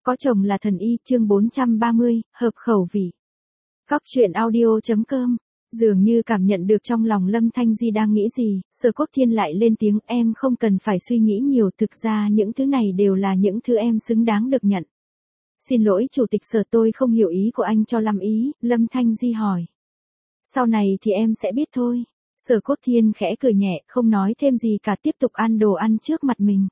Có chồng là thần y, chương 430, hợp khẩu vị. Góc truyện audio.com. Dường như cảm nhận được trong lòng Lâm Thanh Di đang nghĩ gì, Sở Quốc Thiên lại lên tiếng, em không cần phải suy nghĩ nhiều, thực ra những thứ này đều là những thứ em xứng đáng được nhận. Xin lỗi chủ tịch Sở, tôi không hiểu ý của anh cho lắm ý, Lâm Thanh Di hỏi. Sau này thì em sẽ biết thôi. Sở Quốc Thiên khẽ cười nhẹ, không nói thêm gì cả, tiếp tục ăn đồ ăn trước mặt mình.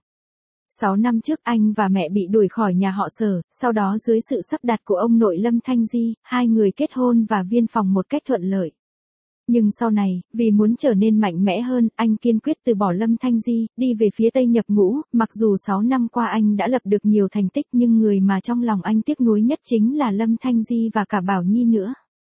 6 năm trước anh và mẹ bị đuổi khỏi nhà họ Sở, sau đó dưới sự sắp đặt của ông nội Lâm Thanh Di, hai người kết hôn và viên phòng một cách thuận lợi. Nhưng sau này, vì muốn trở nên mạnh mẽ hơn, anh kiên quyết từ bỏ Lâm Thanh Di, đi về phía Tây nhập ngũ, mặc dù 6 năm qua anh đã lập được nhiều thành tích nhưng người mà trong lòng anh tiếc nuối nhất chính là Lâm Thanh Di và cả Bảo Nhi nữa.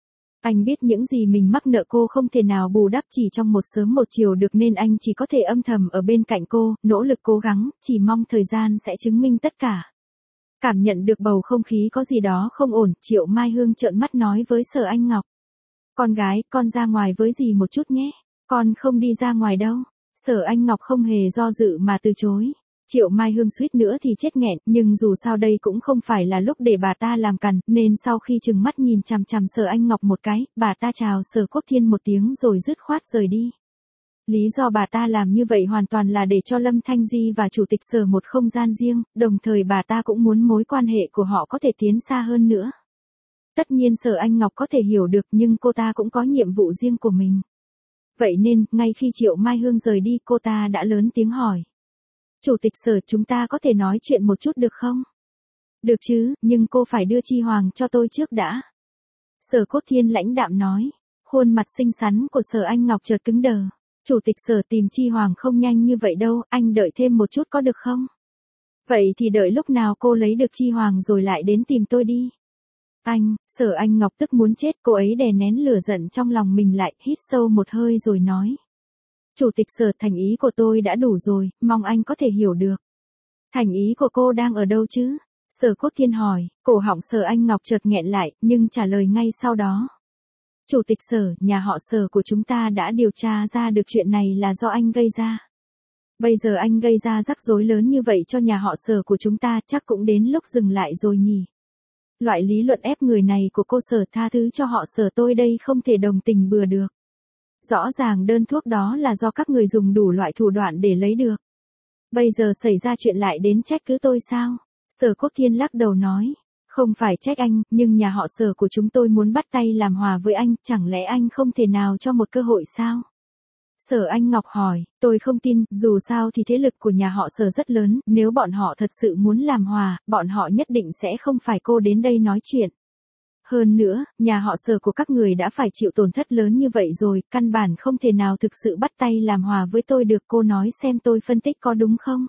Anh biết những gì mình mắc nợ cô không thể nào bù đắp chỉ trong một sớm một chiều được nên anh chỉ có thể âm thầm ở bên cạnh cô, nỗ lực cố gắng, chỉ mong thời gian sẽ chứng minh tất cả. Cảm nhận được bầu không khí có gì đó không ổn, Triệu Mai Hương trợn mắt nói với Sở Anh Ngọc. Con gái, con ra ngoài với dì một chút nhé. Con không đi ra ngoài đâu. Sở Anh Ngọc không hề do dự mà từ chối. Triệu Mai Hương suýt nữa thì chết nghẹn, nhưng dù sao đây cũng không phải là lúc để bà ta làm cằn, nên sau khi trừng mắt nhìn chằm chằm Sở Anh Ngọc một cái, bà ta chào Sở Quốc Thiên một tiếng rồi dứt khoát rời đi. Lý do bà ta làm như vậy hoàn toàn là để cho Lâm Thanh Di và Chủ tịch Sở một không gian riêng, đồng thời bà ta cũng muốn mối quan hệ của họ có thể tiến xa hơn nữa. Tất nhiên Sở Anh Ngọc có thể hiểu được nhưng cô ta cũng có nhiệm vụ riêng của mình. Vậy nên, ngay khi Triệu Mai Hương rời đi cô ta đã lớn tiếng hỏi. Chủ tịch Sở, chúng ta có thể nói chuyện một chút được không? Được chứ, nhưng cô phải đưa Chi Hoàng cho tôi trước đã. Sở Quốc Thiên lãnh đạm nói. Khuôn mặt xinh xắn của Sở Anh Ngọc chợt cứng đờ. Chủ tịch Sở, tìm Chi Hoàng không nhanh như vậy đâu, anh đợi thêm một chút có được không? Vậy thì đợi lúc nào cô lấy được Chi Hoàng rồi lại đến tìm tôi đi. Anh, Sở Anh Ngọc tức muốn chết, cô ấy đè nén lửa giận trong lòng mình lại, hít sâu một hơi rồi nói. Chủ tịch Sở, thành ý của tôi đã đủ rồi, mong anh có thể hiểu được. Thành ý của cô đang ở đâu chứ? Sở Quốc Thiên hỏi, cổ họng Sở Anh Ngọc chợt nghẹn lại, nhưng trả lời ngay sau đó. Chủ tịch Sở, nhà họ Sở của chúng ta đã điều tra ra được chuyện này là do anh gây ra. Bây giờ anh gây ra rắc rối lớn như vậy cho nhà họ Sở của chúng ta, chắc cũng đến lúc dừng lại rồi nhỉ. Loại lý luận ép người này của cô Sở, tha thứ cho họ Sở, tôi đây không thể đồng tình bừa được. Rõ ràng đơn thuốc đó là do các người dùng đủ loại thủ đoạn để lấy được. Bây giờ xảy ra chuyện lại đến trách cứ tôi sao? Sở Quốc Thiên lắc đầu nói. Không phải trách anh, nhưng nhà họ Sở của chúng tôi muốn bắt tay làm hòa với anh, chẳng lẽ anh không thể nào cho một cơ hội sao? Sở Anh Ngọc hỏi, tôi không tin, dù sao thì thế lực của nhà họ Sở rất lớn, nếu bọn họ thật sự muốn làm hòa, bọn họ nhất định sẽ không phải cô đến đây nói chuyện. Hơn nữa, nhà họ Sở của các người đã phải chịu tổn thất lớn như vậy rồi, căn bản không thể nào thực sự bắt tay làm hòa với tôi được, cô nói xem tôi phân tích có đúng không?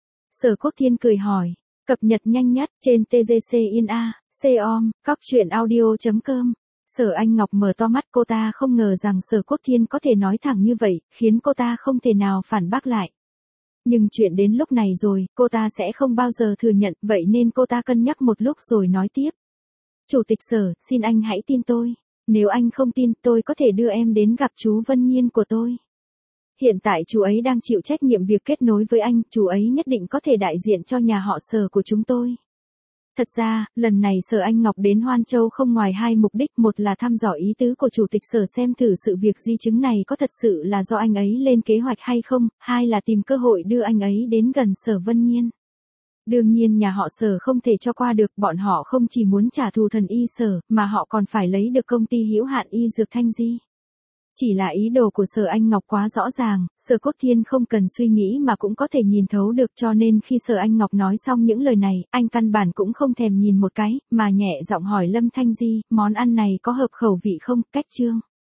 Sở Quốc Thiên cười hỏi, cập nhật nhanh nhất trên TGC INA, COM, góc truyện audio.com. Sở Anh Ngọc mở to mắt, cô ta không ngờ rằng Sở Quốc Thiên có thể nói thẳng như vậy, khiến cô ta không thể nào phản bác lại. Nhưng chuyện đến lúc này rồi, cô ta sẽ không bao giờ thừa nhận, vậy nên cô ta cân nhắc một lúc rồi nói tiếp. Chủ tịch Sở, xin anh hãy tin tôi. Nếu anh không tin, tôi có thể đưa em đến gặp chú Vân Nhiên của tôi. Hiện tại chú ấy đang chịu trách nhiệm việc kết nối với anh, chú ấy nhất định có thể đại diện cho nhà họ Sở của chúng tôi. Thật ra, lần này Sở Anh Ngọc đến Hoan Châu không ngoài hai mục đích, một là thăm dò ý tứ của Chủ tịch Sở xem thử sự việc di chứng này có thật sự là do anh ấy lên kế hoạch hay không, hai là tìm cơ hội đưa anh ấy đến gần Sở Vân Nhiên. Đương nhiên nhà họ Sở không thể cho qua được, bọn họ không chỉ muốn trả thù thần y Sở, mà họ còn phải lấy được công ty hữu hạn y dược Thanh Di. Chỉ là ý đồ của Sở Anh Ngọc quá rõ ràng, Sở Quốc Thiên không cần suy nghĩ mà cũng có thể nhìn thấu được, cho nên khi Sở Anh Ngọc nói xong những lời này, anh căn bản cũng không thèm nhìn một cái, mà nhẹ giọng hỏi Lâm Thanh Di, món ăn này có hợp khẩu vị không, cách chương.